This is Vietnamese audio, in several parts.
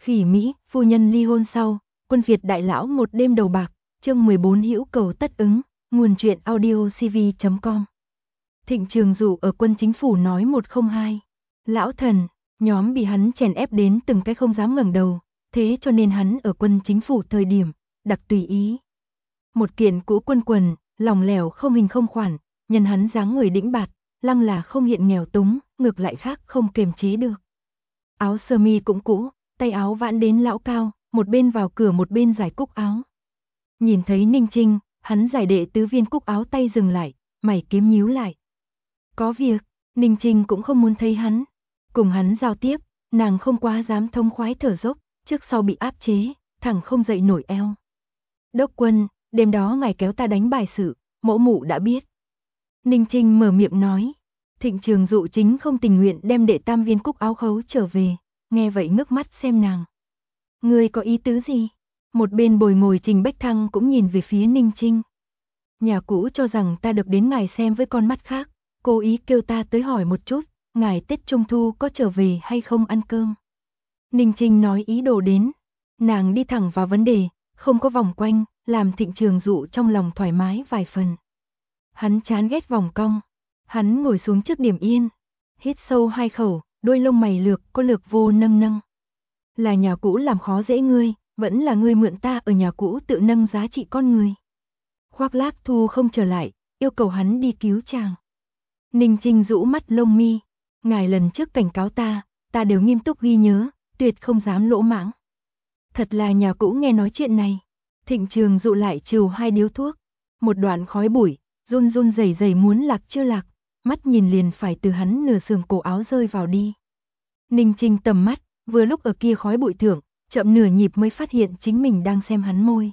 Khỉ Mỹ, phu nhân ly hôn sau, quân Việt đại lão một đêm đầu bạc, chương 14 hữu cầu tất ứng, nguồn truyện audiocv.com. Thịnh Trường Dụ ở quân chính phủ nói 102. Lão thần, nhóm bị hắn chèn ép đến từng cái không dám ngẩng đầu, thế cho nên hắn ở quân chính phủ thời điểm, đặc tùy ý. Một kiện cũ quân quần, lỏng lẻo không hình không khoản, nhân hắn dáng người đĩnh bạt, lăng là không hiện nghèo túng, ngược lại khác không kiềm chế được. Áo sơ mi cũng cũ, tay áo vãn đến lão cao, một bên vào cửa một bên giải cúc áo. Nhìn thấy Ninh Trinh, hắn giải đệ tứ viên cúc áo tay dừng lại, mày kiếm nhíu lại. Có việc, Ninh Trinh cũng không muốn thấy hắn. Cùng hắn giao tiếp, nàng không quá dám thông khoái thở dốc, trước sau bị áp chế, thẳng không dậy nổi eo. Đốc quân, đêm đó ngài kéo ta đánh bài sự, mẫu mụ đã biết. Ninh Trinh mở miệng nói. Thịnh Trường Dụ chính không tình nguyện đem đệ tam viên cúc áo khấu trở về, nghe vậy ngước mắt xem nàng. Ngươi có ý tứ gì? Một bên bồi ngồi Trình Bách Thăng cũng nhìn về phía Ninh Trinh. Nhà cũ cho rằng ta được đến ngài xem với con mắt khác, cố ý kêu ta tới hỏi một chút, ngài Tết Trung Thu có trở về hay không ăn cơm. Ninh Trinh nói ý đồ đến, nàng đi thẳng vào vấn đề, không có vòng quanh, làm Thịnh Trường Dụ trong lòng thoải mái vài phần. Hắn chán ghét vòng cong, hắn ngồi xuống trước điểm yên, hít sâu 2 khẩu, đôi lông mày lược có lược vô nâng nâng. Là nhà cũ làm khó dễ ngươi, vẫn là ngươi mượn ta ở nhà cũ tự nâng giá trị con người. Khoác Lác Thu không trở lại, yêu cầu hắn đi cứu chàng. Ninh Trinh rũ mắt lông mi, ngài lần trước cảnh cáo ta đều nghiêm túc ghi nhớ, tuyệt không dám lỗ mãng. Thật là nhà cũ nghe nói chuyện này. Thịnh Trường Dụ lại trừ 2 điếu thuốc, một đoạn khói bụi, run run rẩy rẩy muốn lạc chưa lạc, mắt nhìn liền phải từ hắn nửa sườn cổ áo rơi vào đi. Ninh Trinh tầm mắt, vừa lúc ở kia khói bụi thượng, chậm nửa nhịp mới phát hiện chính mình đang xem hắn môi.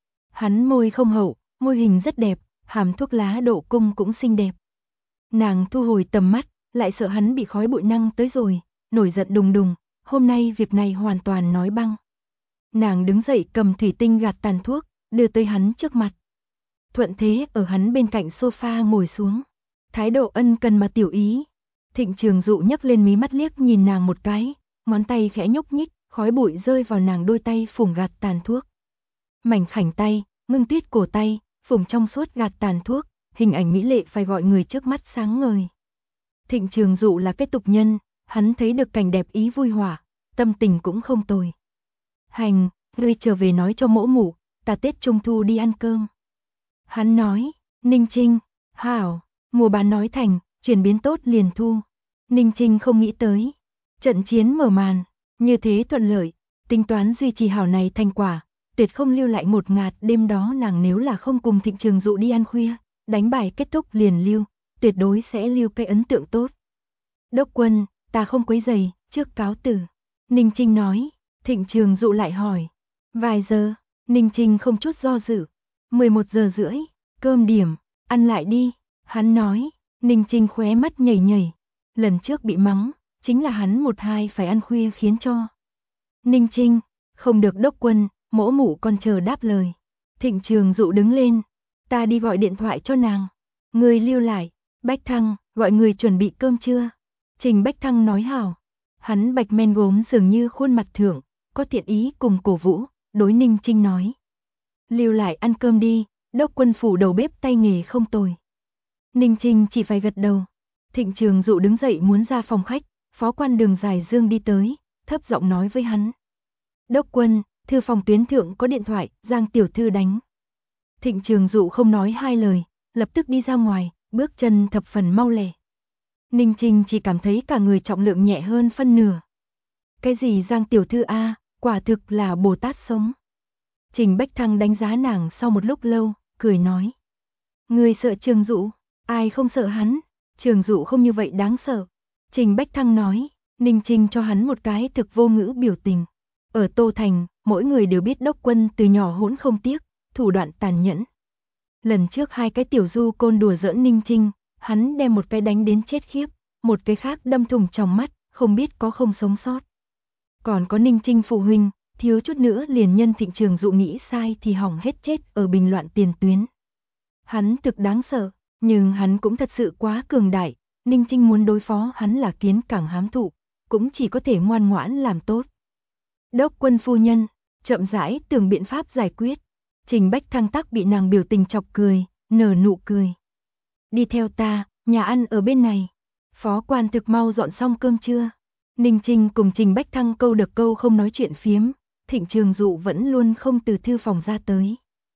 Hắn môi không hậu, môi hình rất đẹp, hàm thuốc lá độ cung cũng xinh đẹp. Nàng thu hồi tầm mắt, lại sợ hắn bị khói bụi năng tới rồi, nổi giận đùng đùng, hôm nay việc này hoàn toàn nói băng. Nàng đứng dậy cầm thủy tinh gạt tàn thuốc, đưa tới hắn trước mặt. Thuận thế ở hắn bên cạnh sofa ngồi xuống, thái độ ân cần mà tiểu ý. Thịnh Trường Dụ nhấc lên mí mắt liếc nhìn nàng một cái, ngón tay khẽ nhúc nhích, khói bụi rơi vào nàng đôi tay phủng gạt tàn thuốc. Mảnh khảnh tay, ngưng tuyết cổ tay, phủng trong suốt gạt tàn thuốc, hình ảnh mỹ lệ phải gọi người trước mắt sáng ngời. Thịnh Trường Dụ là cái tục nhân, hắn thấy được cảnh đẹp ý vui hỏa, tâm tình cũng không tồi. Hành, ngươi trở về nói cho mẫu mụ, ta Tết Trung Thu đi ăn cơm. Hắn nói, Ninh Trinh, hảo, mùa bán nói thành, chuyển biến tốt liền thu. Ninh Trinh không nghĩ tới. Trận chiến mở màn, như thế thuận lợi, tính toán duy trì hảo này thành quả, tuyệt không lưu lại ngột ngạt. Đêm đó nàng nếu là không cùng Thịnh Trường Dụ đi ăn khuya, đánh bài kết thúc liền lưu, tuyệt đối sẽ lưu cái ấn tượng tốt. Đốc quân, ta không quấy rầy, trước cáo từ. Ninh Trinh nói. Thịnh Trường Dụ lại hỏi. Vài giờ, Ninh Trinh không chút do dự. 11 giờ rưỡi, cơm điểm, ăn lại đi. Hắn nói. Ninh Trinh khóe mắt nhảy nhảy. Lần trước bị mắng, chính là hắn 1-2 phải ăn khuya khiến cho. Ninh Trinh, không được đốc quân, mỗ mụ còn chờ đáp lời. Thịnh Trường Dụ đứng lên. Ta đi gọi điện thoại cho nàng. Người lưu lại. Bách Thăng, gọi người chuẩn bị cơm trưa. Trình Bách Thăng nói hảo. Hắn bạch men gốm dường như khuôn mặt thượng, có thiện ý cùng cổ vũ, đối Ninh Trinh nói. Lưu lại ăn cơm đi, đốc quân phủ đầu bếp tay nghề không tồi. Ninh Trinh chỉ phải gật đầu. Thịnh Trường Dụ đứng dậy muốn ra phòng khách, phó quan Đường Dài Dương đi tới, thấp giọng nói với hắn. Đốc quân, thư phòng tuyến thượng có điện thoại, Giang tiểu thư đánh. Thịnh Trường Dụ không nói 2 lời, lập tức đi ra ngoài, bước chân thập phần mau lẹ. Ninh Trinh chỉ cảm thấy cả người trọng lượng nhẹ hơn phân nửa. Cái gì Giang tiểu thư a, quả thực là Bồ Tát sống. Trình Bách Thăng đánh giá nàng sau một lúc lâu, cười nói. Người sợ Trường Dụ, ai không sợ hắn, Trường Dụ không như vậy đáng sợ. Trình Bách Thăng nói. Ninh Trinh cho hắn một cái thực vô ngữ biểu tình. Ở Tô Thành, mỗi người đều biết đốc quân từ nhỏ hỗn không tiếc, thủ đoạn tàn nhẫn. Lần trước 2 cái tiểu du côn đùa giỡn Ninh Trinh, hắn đem một cái đánh đến chết khiếp, một cái khác đâm thủng trong mắt, không biết có không sống sót. Còn có Ninh Trinh phụ huynh, thiếu chút nữa liền nhân Thịnh Trường Dụ nghĩ sai thì hỏng hết chết ở bình loạn tiền tuyến. Hắn thực đáng sợ, nhưng hắn cũng thật sự quá cường đại, Ninh Trinh muốn đối phó hắn là kiến cảng hám thụ, cũng chỉ có thể ngoan ngoãn làm tốt. Đốc Quân phu nhân, chậm rãi tưởng biện pháp giải quyết. Trình Bách Thăng tắc bị nàng biểu tình chọc cười, nở nụ cười. Đi theo ta, nhà ăn ở bên này. Phó quan thực mau dọn xong cơm trưa. Ninh Trinh cùng Trình Bách Thăng câu được câu không nói chuyện phiếm, Thịnh Trường Dụ vẫn luôn không từ thư phòng ra tới.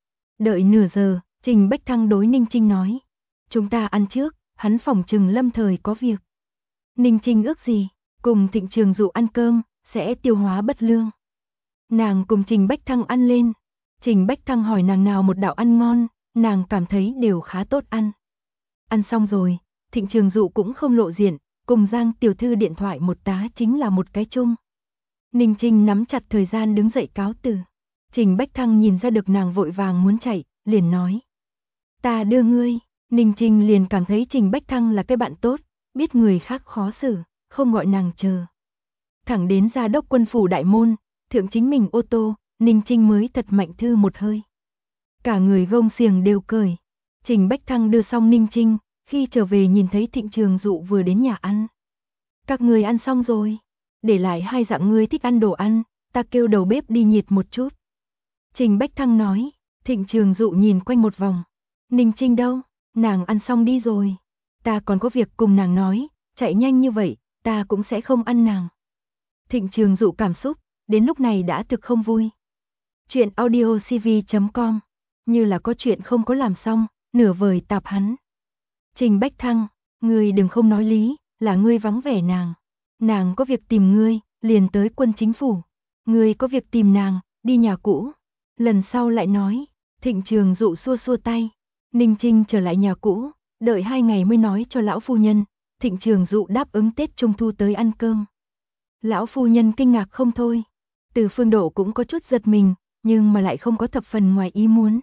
Đợi nửa giờ, Trình Bách Thăng đối Ninh Trinh nói. Chúng ta ăn trước, hắn phỏng chừng lâm thời có việc. Ninh Trinh ước gì, cùng Thịnh Trường Dụ ăn cơm, sẽ tiêu hóa bất lương. Nàng cùng Trình Bách Thăng ăn lên. Trình Bách Thăng hỏi nàng nào một đạo ăn ngon, nàng cảm thấy đều khá tốt ăn. Ăn xong rồi, Thịnh Trường Dụ cũng không lộ diện, cùng Giang tiểu thư điện thoại một tá chính là một cái chung. Ninh Trinh nắm chặt thời gian đứng dậy cáo từ. Trình Bách Thăng nhìn ra được nàng vội vàng muốn chạy, liền nói. Ta đưa ngươi. Ninh Trinh liền cảm thấy Trình Bách Thăng là cái bạn tốt, biết người khác khó xử, không gọi nàng chờ. Thẳng đến ra Đốc Quân phủ đại môn, thượng chính mình ô tô, Ninh Trinh mới thật mạnh thư một hơi. Cả người gông xiềng đều cởi. Trình Bách Thăng đưa xong Ninh Trinh, khi trở về nhìn thấy Thịnh Trường Dụ vừa đến nhà ăn. Các người ăn xong rồi, để lại 2 dạng ngươi thích ăn đồ ăn, ta kêu đầu bếp đi nhiệt một chút. Trình Bách Thăng nói. Thịnh Trường Dụ nhìn quanh một vòng. Ninh Trinh đâu? Nàng ăn xong đi rồi. Ta còn có việc cùng nàng nói, chạy nhanh như vậy, ta cũng sẽ không ăn nàng. Thịnh Trường Dụ cảm xúc, đến lúc này đã thực không vui. Chuyện audiocv.com, như là có chuyện không có làm xong, nửa vời tạp hắn. Trình Bách Thăng, ngươi đừng không nói lý, là ngươi vắng vẻ nàng. Nàng có việc tìm ngươi, liền tới Quân chính phủ. Ngươi có việc tìm nàng, đi nhà cũ. Lần sau lại nói. Thịnh Trường Dụ xua xua tay. Ninh Trinh trở lại nhà cũ, đợi 2 ngày mới nói cho lão phu nhân. Thịnh Trường Dụ đáp ứng Tết Trung Thu tới ăn cơm. Lão phu nhân kinh ngạc không thôi. Từ Phương Độ cũng có chút giật mình, nhưng mà lại không có thập phần ngoài ý muốn.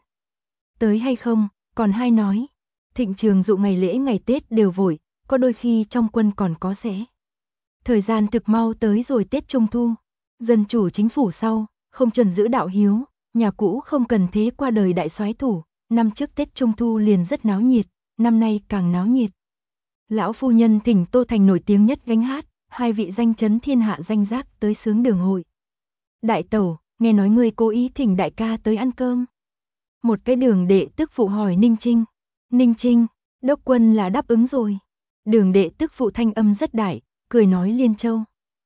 Tới hay không, còn hai nói. Thịnh Trường Dụ ngày lễ ngày Tết đều vội, có đôi khi trong quân còn có sẽ. Thời gian thực mau tới rồi Tết Trung Thu. Dân chủ chính phủ sau, không chuẩn giữ đạo hiếu, nhà cũ không cần thế qua đời đại soái thủ. Năm trước Tết Trung Thu liền rất náo nhiệt, năm nay càng náo nhiệt. Lão phu nhân thỉnh Tô Thành nổi tiếng nhất gánh hát, 2 vị danh chấn thiên hạ danh giác tới sướng đường hội. Đại tẩu, nghe nói ngươi cố ý thỉnh đại ca tới ăn cơm. Một cái đường đệ tức phụ hỏi Ninh Trinh. Ninh Trinh, Đốc Quân là đáp ứng rồi. Đường đệ tức phụ thanh âm rất đại, cười nói Liên Châu.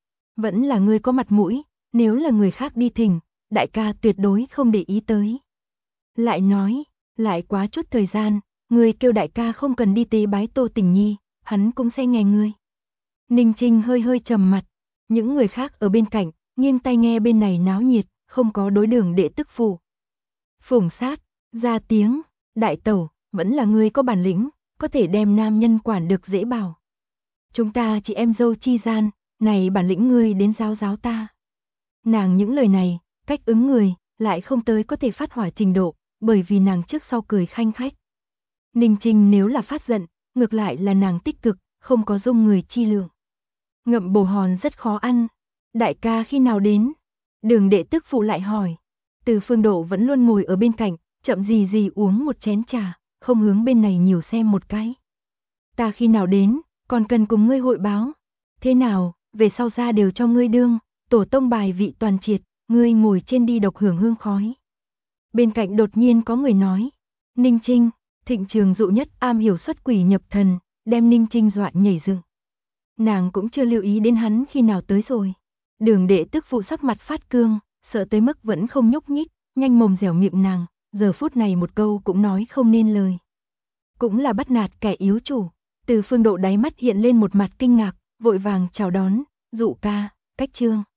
Vẫn là ngươi có mặt mũi, nếu là người khác đi thỉnh, đại ca tuyệt đối không để ý tới. Lại nói, lại quá chút thời gian, ngươi kêu đại ca không cần đi tế bái Tô Tình Nhi, hắn cũng sẽ nghe ngươi. Ninh Trinh hơi hơi trầm mặt, những người khác ở bên cạnh, nghiêng tai nghe bên này náo nhiệt, không có đối đường đệ tức phụ. Phủng sát, ra tiếng, đại tẩu, vẫn là ngươi có bản lĩnh, có thể đem nam nhân quản được dễ bảo. Chúng ta chị em dâu chi gian, này bản lĩnh ngươi đến giáo giáo ta. Nàng những lời này, cách ứng người, lại không tới có thể phát hỏa trình độ, bởi vì nàng trước sau cười khanh khách. Ninh Trinh nếu là phát giận, ngược lại là nàng tích cực, không có dung người chi lượng. Ngậm bồ hòn rất khó ăn. Đại ca khi nào đến? Đường đệ tức phụ lại hỏi. Từ Phương Độ vẫn luôn ngồi ở bên cạnh, chậm gì gì uống một chén trà, không hướng bên này nhiều xem một cái. Ta khi nào đến, còn cần cùng ngươi hội báo. Thế nào, về sau ra đều cho ngươi đương, tổ tông bài vị toàn triệt, ngươi ngồi trên đi độc hưởng hương khói. Bên cạnh đột nhiên có người nói. Ninh Trinh, Thịnh Trường Dụ nhất am hiểu xuất quỷ nhập thần, đem Ninh Trinh dọa nhảy dựng. Nàng cũng chưa lưu ý đến hắn khi nào tới rồi. Đường đệ tức phụ sắc mặt phát cương, sợ tới mức vẫn không nhúc nhích, nhanh mồm dẻo miệng nàng, giờ phút này một câu cũng nói không nên lời. Cũng là bắt nạt kẻ yếu chủ. Từ Phương Độ đáy mắt hiện lên một mặt kinh ngạc, vội vàng chào đón. Dụ ca, cách trương.